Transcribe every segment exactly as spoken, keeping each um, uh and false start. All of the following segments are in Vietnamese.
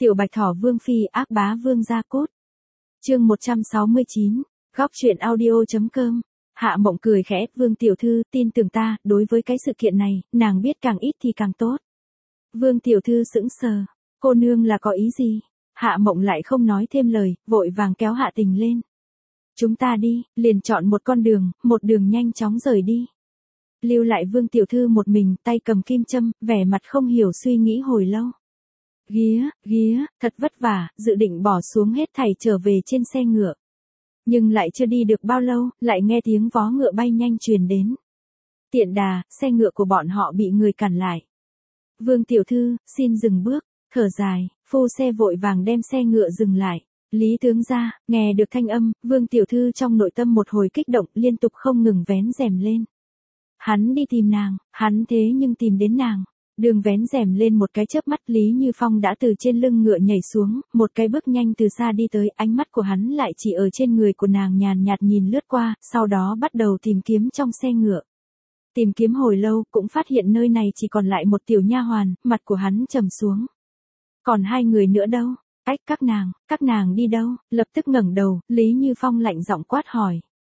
Tiểu Bạch Thỏ Vương Phi ác bá vương gia cốt. Chương một trăm sáu mươi chín, góc truyện audio.com. Hạ Mộng cười khẽ, Vương tiểu thư, tin tưởng ta, đối với cái sự kiện này, nàng biết càng ít thì càng tốt. Vương tiểu thư sững sờ, cô nương là có ý gì? Hạ Mộng lại không nói thêm lời, vội vàng kéo Hạ Tình lên. Chúng ta đi, liền chọn một con đường, một đường nhanh chóng rời đi. Lưu lại Vương tiểu thư một mình, tay cầm kim châm, vẻ mặt không hiểu suy nghĩ hồi lâu. Ghía, ghía, thật vất vả, dự định bỏ xuống hết thảy trở về trên xe ngựa. Nhưng lại chưa đi được bao lâu, lại nghe tiếng vó ngựa bay nhanh truyền đến. Tiện đà, xe ngựa của bọn họ bị người cản lại. Vương tiểu thư, xin dừng bước, thở dài, phu xe vội vàng đem xe ngựa dừng lại. Lý tướng gia, nghe được thanh âm, Vương tiểu thư trong nội tâm một hồi kích động, liên tục không ngừng vén rèm lên. Hắn đi tìm nàng, hắn thế nhưng tìm đến nàng. Đường vén rèm lên một cái chớp mắt, Lý Như Phong đã từ trên lưng ngựa nhảy xuống, một cái bước nhanh từ xa đi tới, ánh mắt của hắn lại chỉ ở trên người của nàng nhàn nhạt nhìn lướt qua, sau đó bắt đầu tìm kiếm trong xe ngựa. Tìm kiếm hồi lâu, cũng phát hiện nơi này chỉ còn lại một tiểu nha hoàn, mặt của hắn trầm xuống. Còn hai người nữa đâu? Ách, các nàng, các nàng đi đâu? Lập tức ngẩng đầu, Lý Như Phong lạnh giọng quát hỏi.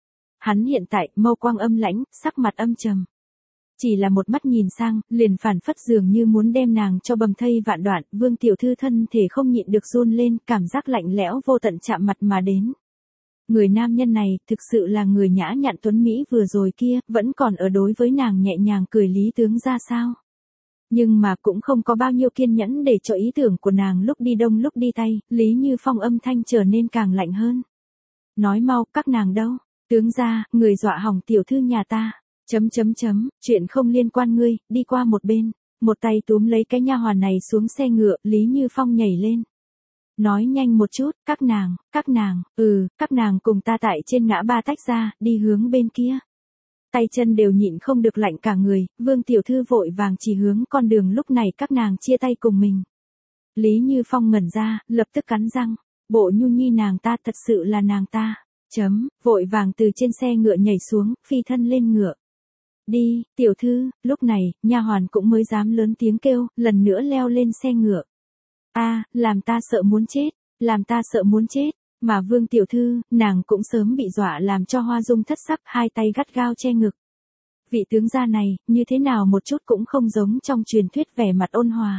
Hắn hiện tại, mâu quang âm lãnh, sắc mặt âm trầm. Chỉ là một mắt nhìn sang, liền phản phất dường như muốn đem nàng cho bầm thây vạn đoạn, Vương tiểu thư thân thể không nhịn được run lên, cảm giác lạnh lẽo vô tận chạm mặt mà đến. Người nam nhân này, thực sự là người nhã nhặn tuấn Mỹ vừa rồi kia, vẫn còn ở đối với nàng nhẹ nhàng cười Lý tướng ra sao. Nhưng mà cũng không có bao nhiêu kiên nhẫn để cho ý tưởng của nàng lúc đi đông lúc đi tây, Lý Như Phong âm thanh trở nên càng lạnh hơn. Nói mau, các nàng đâu? Tướng ra, người dọa hỏng tiểu thư nhà ta. Chấm chấm chấm, chuyện không liên quan ngươi, đi qua một bên, một tay túm lấy cái nha hoàn này xuống xe ngựa, Lý Như Phong nhảy lên. Nói nhanh một chút, các nàng, các nàng, ừ, các nàng cùng ta tại trên ngã ba tách ra, đi hướng bên kia. Tay chân đều nhịn không được lạnh cả người, Vương tiểu thư vội vàng chỉ hướng con đường, lúc này các nàng chia tay cùng mình. Lý Như Phong ngẩn ra, lập tức cắn răng, bộ nhu nhi nàng ta thật sự là nàng ta, chấm, vội vàng từ trên xe ngựa nhảy xuống, phi thân lên ngựa. Đi, tiểu thư, lúc này, nha hoàn cũng mới dám lớn tiếng kêu, lần nữa leo lên xe ngựa. A, làm ta sợ muốn chết, làm ta sợ muốn chết, mà Vương tiểu thư, nàng cũng sớm bị dọa làm cho hoa dung thất sắc, hai tay gắt gao che ngực. Vị tướng gia này, như thế nào một chút cũng không giống trong truyền thuyết vẻ mặt ôn hòa.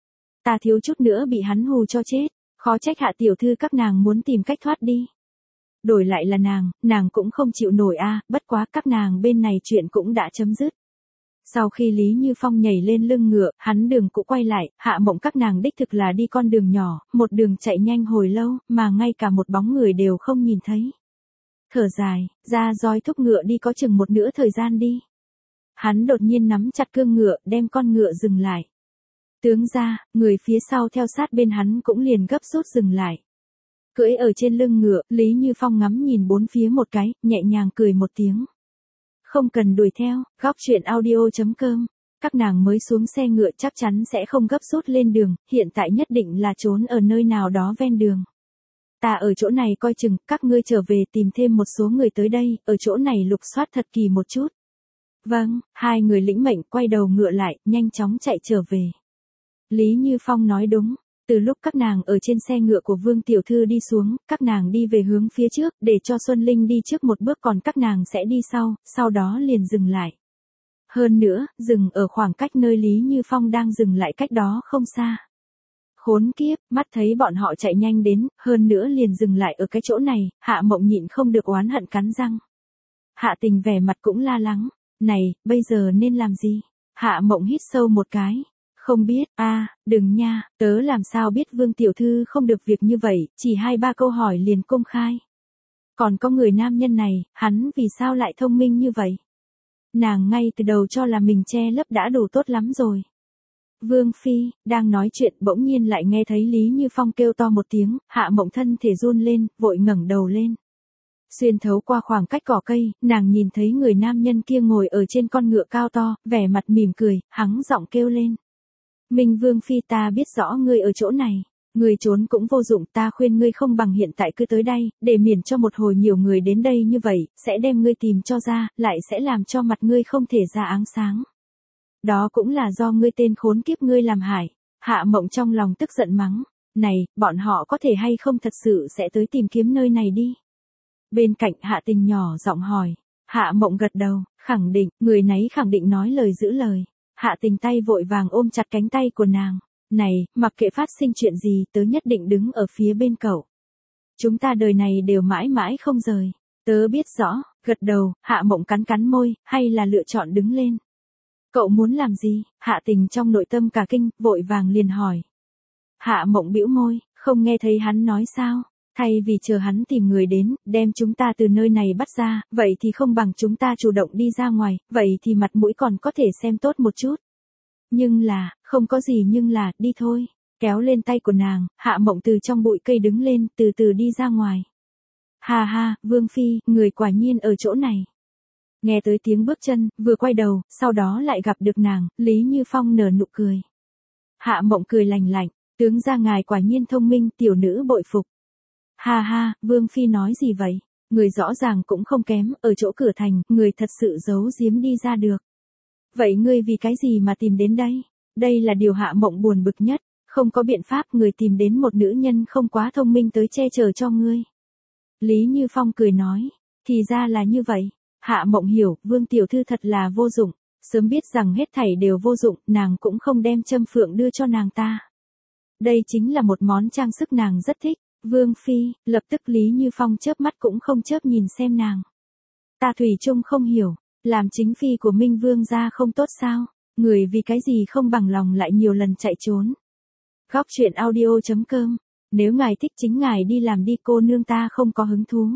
Ta thiếu chút nữa bị hắn hù cho chết, khó trách Hạ tiểu thư các nàng muốn tìm cách thoát đi. Đổi lại là nàng, nàng cũng không chịu nổi a, à, bất quá các nàng bên này chuyện cũng đã chấm dứt. Sau khi Lý Như Phong nhảy lên lưng ngựa, hắn đường cũng quay lại, Hạ Mộng các nàng đích thực là đi con đường nhỏ, một đường chạy nhanh hồi lâu, mà ngay cả một bóng người đều không nhìn thấy. Thở dài, ra roi thúc ngựa đi có chừng một nửa thời gian đi. Hắn đột nhiên nắm chặt cương ngựa, đem con ngựa dừng lại. Tướng ra, người phía sau theo sát bên hắn cũng liền gấp rút dừng lại. Cưỡi ở trên lưng ngựa, Lý Như Phong ngắm nhìn bốn phía một cái, nhẹ nhàng cười một tiếng. Không cần đuổi theo, góc truyện audio.com. Các nàng mới xuống xe ngựa chắc chắn sẽ không gấp rút lên đường, hiện tại nhất định là trốn ở nơi nào đó ven đường. Ta ở chỗ này coi chừng, các ngươi trở về tìm thêm một số người tới đây, ở chỗ này lục soát thật kỳ một chút. Vâng, hai người lĩnh mệnh quay đầu ngựa lại, nhanh chóng chạy trở về. Lý Như Phong nói đúng. Từ lúc các nàng ở trên xe ngựa của Vương tiểu thư đi xuống, các nàng đi về hướng phía trước, để cho Xuân Linh đi trước một bước, còn các nàng sẽ đi sau, sau đó liền dừng lại. Hơn nữa, dừng ở khoảng cách nơi Lý Như Phong đang dừng lại cách đó không xa. Khốn kiếp, mắt thấy bọn họ chạy nhanh đến, hơn nữa liền dừng lại ở cái chỗ này, Hạ Mộng nhịn không được oán hận cắn răng. Hạ Tình vẻ mặt cũng la lắng, này, bây giờ nên làm gì? Hạ Mộng hít sâu một cái. Không biết, a, à, đừng nha, tớ làm sao biết Vương tiểu thư không được việc như vậy, chỉ hai ba câu hỏi liền công khai. Còn có người nam nhân này, hắn vì sao lại thông minh như vậy? Nàng ngay từ đầu cho là mình che lấp đã đủ tốt lắm rồi. Vương Phi, đang nói chuyện bỗng nhiên lại nghe thấy Lý Như Phong kêu to một tiếng, Hạ Mộng thân thể run lên, vội ngẩng đầu lên. Xuyên thấu qua khoảng cách cỏ cây, nàng nhìn thấy người nam nhân kia ngồi ở trên con ngựa cao to, vẻ mặt mỉm cười, hắng giọng kêu lên. Minh Vương Phi, ta biết rõ ngươi ở chỗ này, ngươi trốn cũng vô dụng, ta khuyên ngươi không bằng hiện tại cứ tới đây, để miễn cho một hồi nhiều người đến đây như vậy, sẽ đem ngươi tìm cho ra, lại sẽ làm cho mặt ngươi không thể ra áng sáng. Đó cũng là do ngươi tên khốn kiếp ngươi làm hại. Hạ Mộng trong lòng tức giận mắng, Này, bọn họ có thể hay không thật sự sẽ tới tìm kiếm nơi này đi? Bên cạnh Hạ Tình nhỏ giọng hỏi. Hạ Mộng gật đầu, khẳng định, người nấy khẳng định nói lời giữ lời. Hạ Tình tay vội vàng ôm chặt cánh tay của nàng. Này, mặc kệ phát sinh chuyện gì, tớ nhất định đứng ở phía bên cậu. Chúng ta đời này đều mãi mãi không rời. Tớ biết rõ, gật đầu, Hạ Mộng cắn cắn môi, hay là lựa chọn đứng lên. Cậu muốn làm gì? Hạ Tình trong nội tâm cả kinh, vội vàng liền hỏi. Hạ Mộng bĩu môi, không nghe thấy hắn nói sao? Thay vì chờ hắn tìm người đến, đem chúng ta từ nơi này bắt ra, vậy thì không bằng chúng ta chủ động đi ra ngoài, vậy thì mặt mũi còn có thể xem tốt một chút. Nhưng là, không có gì nhưng là, đi thôi. Kéo lên tay của nàng, Hạ Mộng từ trong bụi cây đứng lên, từ từ đi ra ngoài. Ha ha, Vương Phi, người quả nhiên ở chỗ này. Nghe tới tiếng bước chân, vừa quay đầu, sau đó lại gặp được nàng, Lý Như Phong nở nụ cười. Hạ Mộng cười lành lạnh, tướng gia ngài quả nhiên thông minh, tiểu nữ bội phục. Ha ha, Vương Phi nói gì vậy? Người rõ ràng cũng không kém, ở chỗ cửa thành, người thật sự giấu giếm đi ra được. Vậy ngươi vì cái gì mà tìm đến đây? Đây là điều Hạ Mộng buồn bực nhất, không có biện pháp người tìm đến một nữ nhân không quá thông minh tới che chở cho ngươi. Lý Như Phong cười nói, thì ra là như vậy. Hạ Mộng hiểu, Vương tiểu thư thật là vô dụng, sớm biết rằng hết thảy đều vô dụng, nàng cũng không đem châm phượng đưa cho nàng ta. Đây chính là một món trang sức nàng rất thích. Vương Phi, lập tức Lý Như Phong chớp mắt cũng không chớp nhìn xem nàng. Ta thủy chung không hiểu, làm chính phi của Minh Vương gia không tốt sao? Người vì cái gì không bằng lòng lại nhiều lần chạy trốn. Góc truyện audio chấm com. Nếu ngài thích chính ngài đi làm đi, cô nương ta không có hứng thú.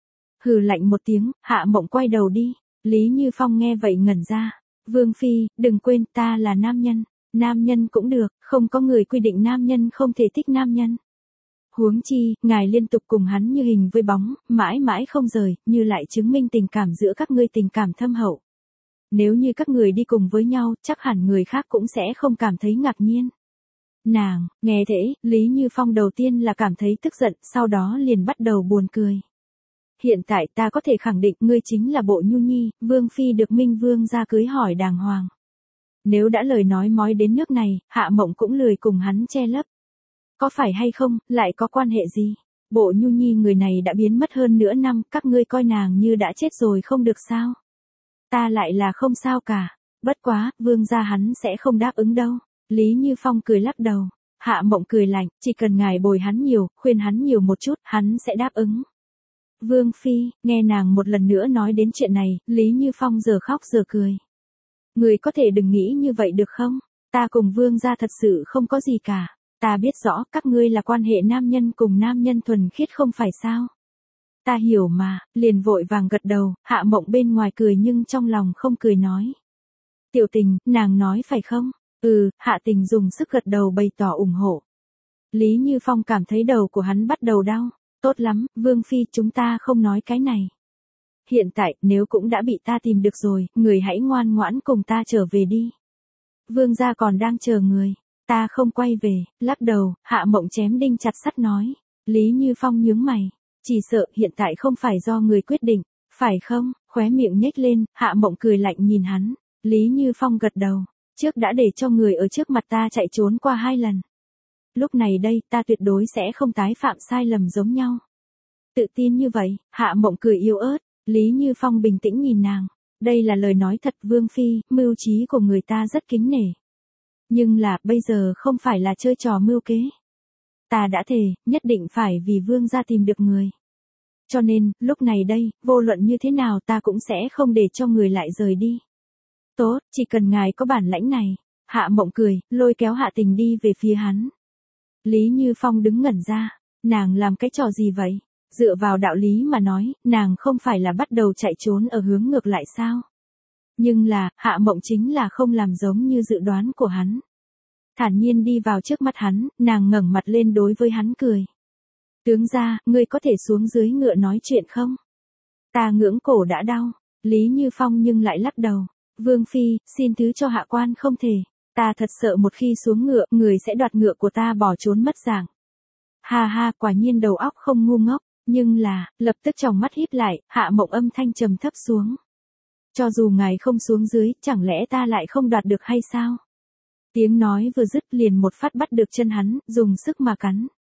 Hừ lạnh một tiếng, Hạ Mộng quay đầu đi. Lý Như Phong nghe vậy ngẩn ra. Vương Phi, đừng quên ta là nam nhân. Nam nhân cũng được, không có người quy định nam nhân không thể thích nam nhân. Huống chi, ngài liên tục cùng hắn như hình với bóng, mãi mãi không rời, như lại chứng minh tình cảm giữa các ngươi tình cảm thâm hậu. Nếu như các người đi cùng với nhau, chắc hẳn người khác cũng sẽ không cảm thấy ngạc nhiên. Nàng, nghe thế, Lý Như Phong đầu tiên là cảm thấy tức giận, sau đó liền bắt đầu buồn cười. Hiện tại ta có thể khẳng định ngươi chính là Bộ Nhu Nhi, Vương Phi được Minh Vương ra cưới hỏi đàng hoàng. Nếu đã lời nói mói đến nước này, Hạ Mộng cũng lười cùng hắn che lấp. Có phải hay không, lại có quan hệ gì? Bộ Nhu Nhi người này đã biến mất hơn nửa năm, các ngươi coi nàng như đã chết rồi không được sao? Ta lại là không sao cả. Bất quá, Vương gia hắn sẽ không đáp ứng đâu. Lý Như Phong cười lắc đầu. Hạ Mộng cười lạnh, chỉ cần ngài bồi hắn nhiều, khuyên hắn nhiều một chút, hắn sẽ đáp ứng. Vương Phi, nghe nàng một lần nữa nói đến chuyện này, Lý Như Phong giờ khóc giờ cười. Người có thể đừng nghĩ như vậy được không? Ta cùng Vương gia thật sự không có gì cả. Ta biết rõ các ngươi là quan hệ nam nhân cùng nam nhân thuần khiết không phải sao? Ta hiểu mà, liền vội vàng gật đầu, Hạ Mộng bên ngoài cười nhưng trong lòng không cười nói. Tiểu Tình, nàng nói phải không? Ừ, Hạ Tình dùng sức gật đầu bày tỏ ủng hộ. Lý Như Phong cảm thấy đầu của hắn bắt đầu đau. Tốt lắm, Vương Phi, chúng ta không nói cái này. Hiện tại, nếu cũng đã bị ta tìm được rồi, người hãy ngoan ngoãn cùng ta trở về đi. Vương gia còn đang chờ người. Ta không quay về, lắc đầu, Hạ Mộng chém đinh chặt sắt nói. Lý Như Phong nhướng mày. Chỉ sợ hiện tại không phải do người quyết định, phải không? Khóe miệng nhếch lên, Hạ Mộng cười lạnh nhìn hắn. Lý Như Phong gật đầu. Trước đã để cho người ở trước mặt ta chạy trốn qua hai lần. Lúc này đây, ta tuyệt đối sẽ không tái phạm sai lầm giống nhau. Tự tin như vậy, Hạ Mộng cười yếu ớt. Lý Như Phong bình tĩnh nhìn nàng. Đây là lời nói thật, Vương Phi, mưu trí của người ta rất kính nể. Nhưng là, bây giờ không phải là chơi trò mưu kế. Ta đã thề, nhất định phải vì Vương gia tìm được người. Cho nên, lúc này đây, vô luận như thế nào ta cũng sẽ không để cho người lại rời đi. Tốt, chỉ cần ngài có bản lãnh này. Hạ Mộng cười, lôi kéo Hạ Tình đi về phía hắn. Lý Như Phong đứng ngẩn ra. Nàng làm cái trò gì vậy? Dựa vào đạo lý mà nói, nàng không phải là bắt đầu chạy trốn ở hướng ngược lại sao? Nhưng là, Hạ Mộng chính là không làm giống như dự đoán của hắn. Thản nhiên đi vào trước mắt hắn, nàng ngẩng mặt lên đối với hắn cười. Tướng gia, ngươi có thể xuống dưới ngựa nói chuyện không? Ta ngưỡng cổ đã đau. Lý Như Phong nhưng lại lắc đầu. Vương Phi, xin thứ cho hạ quan không thể. Ta thật sợ một khi xuống ngựa, người sẽ đoạt ngựa của ta bỏ trốn mất dạng. Ha ha, quả nhiên đầu óc không ngu ngốc. Nhưng là, lập tức tròng mắt híp lại, Hạ Mộng âm thanh trầm thấp xuống. Cho dù ngài không xuống dưới, chẳng lẽ ta lại không đoạt được hay sao? Tiếng nói vừa dứt liền một phát bắt được chân hắn, dùng sức mà cắn.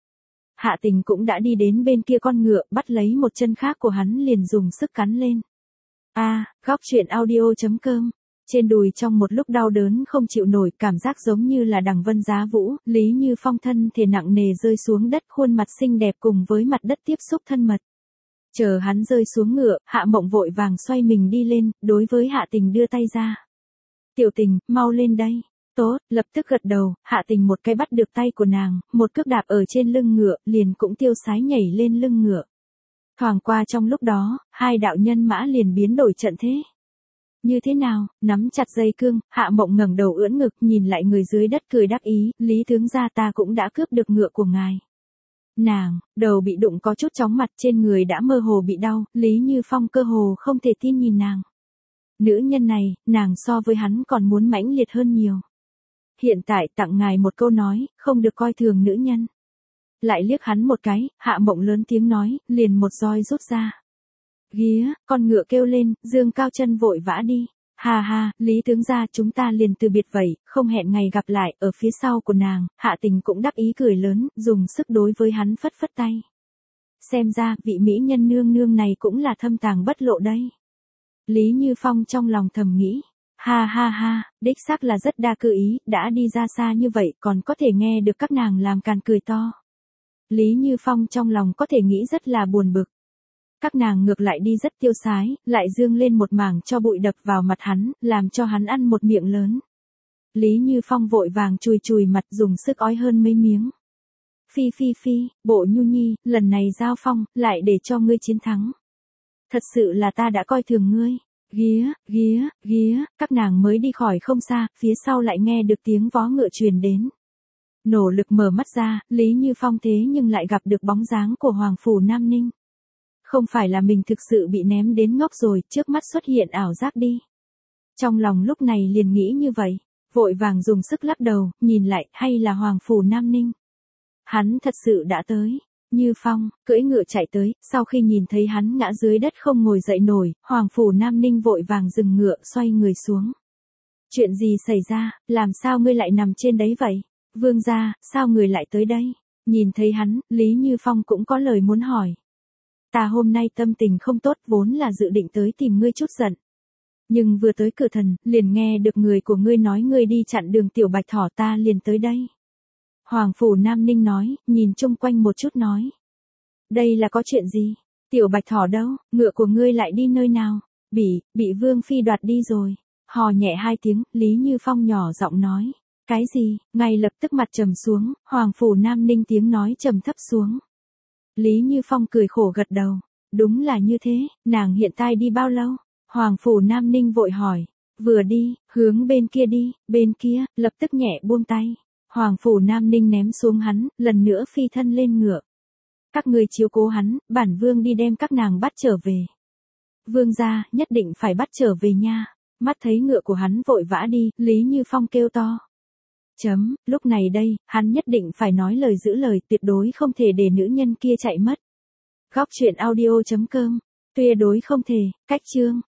Hạ Tình cũng đã đi đến bên kia con ngựa, bắt lấy một chân khác của hắn liền dùng sức cắn lên. A, à, góc truyện audio chấm com. Trên đùi trong một lúc đau đớn không chịu nổi, cảm giác giống như là đằng vân giá vũ, Lý Như Phong thân thể nặng nề rơi xuống đất, khuôn mặt xinh đẹp cùng với mặt đất tiếp xúc thân mật. Chờ hắn rơi xuống ngựa, Hạ Mộng vội vàng xoay mình đi lên, đối với Hạ Tình đưa tay ra. Tiểu Tình, mau lên đây. Tốt, lập tức gật đầu, Hạ Tình một cái bắt được tay của nàng, một cước đạp ở trên lưng ngựa, liền cũng tiêu sái nhảy lên lưng ngựa. Thoảng qua trong lúc đó, hai đạo nhân mã liền biến đổi trận thế. Như thế nào, nắm chặt dây cương, Hạ Mộng ngẩng đầu ưỡn ngực nhìn lại người dưới đất cười đắc ý, Lý tướng gia ta cũng đã cướp được ngựa của ngài. Nàng, đầu bị đụng có chút chóng mặt, trên người đã mơ hồ bị đau, Lý Như Phong cơ hồ không thể tin nhìn nàng. Nữ nhân này, nàng so với hắn còn muốn mãnh liệt hơn nhiều. Hiện tại tặng ngài một câu nói, không được coi thường nữ nhân. Lại liếc hắn một cái, Hạ Mộng lớn tiếng nói, liền một roi rút ra. Ghía, con ngựa kêu lên, dương cao chân vội vã đi. Hà hà, Lý tướng gia chúng ta liền từ biệt vậy, không hẹn ngày gặp lại. Ở phía sau của nàng, Hạ Tình cũng đắc ý cười lớn, dùng sức đối với hắn phất phất tay. Xem ra, vị mỹ nhân nương nương này cũng là thâm tàng bất lộ đây. Lý Như Phong trong lòng thầm nghĩ. Ha ha ha, đích xác là rất đa cơ ý, đã đi ra xa như vậy còn có thể nghe được các nàng làm càn cười to. Lý Như Phong trong lòng có thể nghĩ rất là buồn bực. Các nàng ngược lại đi rất tiêu sái, lại dương lên một mảng cho bụi đập vào mặt hắn, làm cho hắn ăn một miệng lớn. Lý Như Phong vội vàng chùi chùi mặt dùng sức ói hơn mấy miếng. Phi phi phi, Bộ Nhu Nhi, lần này giao phong, lại để cho ngươi chiến thắng. Thật sự là ta đã coi thường ngươi. Ghía, ghía, ghía, các nàng mới đi khỏi không xa, phía sau lại nghe được tiếng vó ngựa truyền đến. Nỗ lực mở mắt ra, Lý Như Phong thế nhưng lại gặp được bóng dáng của Hoàng Phủ Nam Ninh. Không phải là mình thực sự bị ném đến ngốc rồi, trước mắt xuất hiện ảo giác đi. Trong lòng lúc này liền nghĩ như vậy, vội vàng dùng sức lắc đầu, nhìn lại, hay là Hoàng Phủ Nam Ninh. Hắn thật sự đã tới. Như Phong, cưỡi ngựa chạy tới, sau khi nhìn thấy hắn ngã dưới đất không ngồi dậy nổi, Hoàng Phủ Nam Ninh vội vàng dừng ngựa, xoay người xuống. Chuyện gì xảy ra, làm sao ngươi lại nằm trên đấy vậy? Vương gia, sao người lại tới đây? Nhìn thấy hắn, Lý Như Phong cũng có lời muốn hỏi. Ta hôm nay tâm tình không tốt, vốn là dự định tới tìm ngươi chút giận. Nhưng vừa tới cửa thần, liền nghe được người của ngươi nói ngươi đi chặn đường Tiểu Bạch Thỏ, ta liền tới đây. Hoàng Phủ Nam Ninh nói, nhìn chung quanh một chút nói. Đây là có chuyện gì? Tiểu Bạch Thỏ đâu, ngựa của ngươi lại đi nơi nào? Bị, bị Vương Phi đoạt đi rồi. Hò nhẹ hai tiếng, Lý Như Phong nhỏ giọng nói. Cái gì? Ngay lập tức mặt trầm xuống, Hoàng Phủ Nam Ninh tiếng nói trầm thấp xuống. Lý Như Phong cười khổ gật đầu. Đúng là như thế, nàng hiện tại đi bao lâu? Hoàng Phủ Nam Ninh vội hỏi. Vừa đi, hướng bên kia đi, bên kia, lập tức nhẹ buông tay. Hoàng Phủ Nam Ninh ném xuống hắn, lần nữa phi thân lên ngựa. Các người chiếu cố hắn, bản vương đi đem các nàng bắt trở về. Vương gia, nhất định phải bắt trở về nha. Mắt thấy ngựa của hắn vội vã đi, Lý Như Phong kêu to. Chấm, lúc này đây, hắn nhất định phải nói lời giữ lời, tuyệt đối không thể để nữ nhân kia chạy mất. Góc truyện audio chấm com, tuyệt đối không thể, cách chương.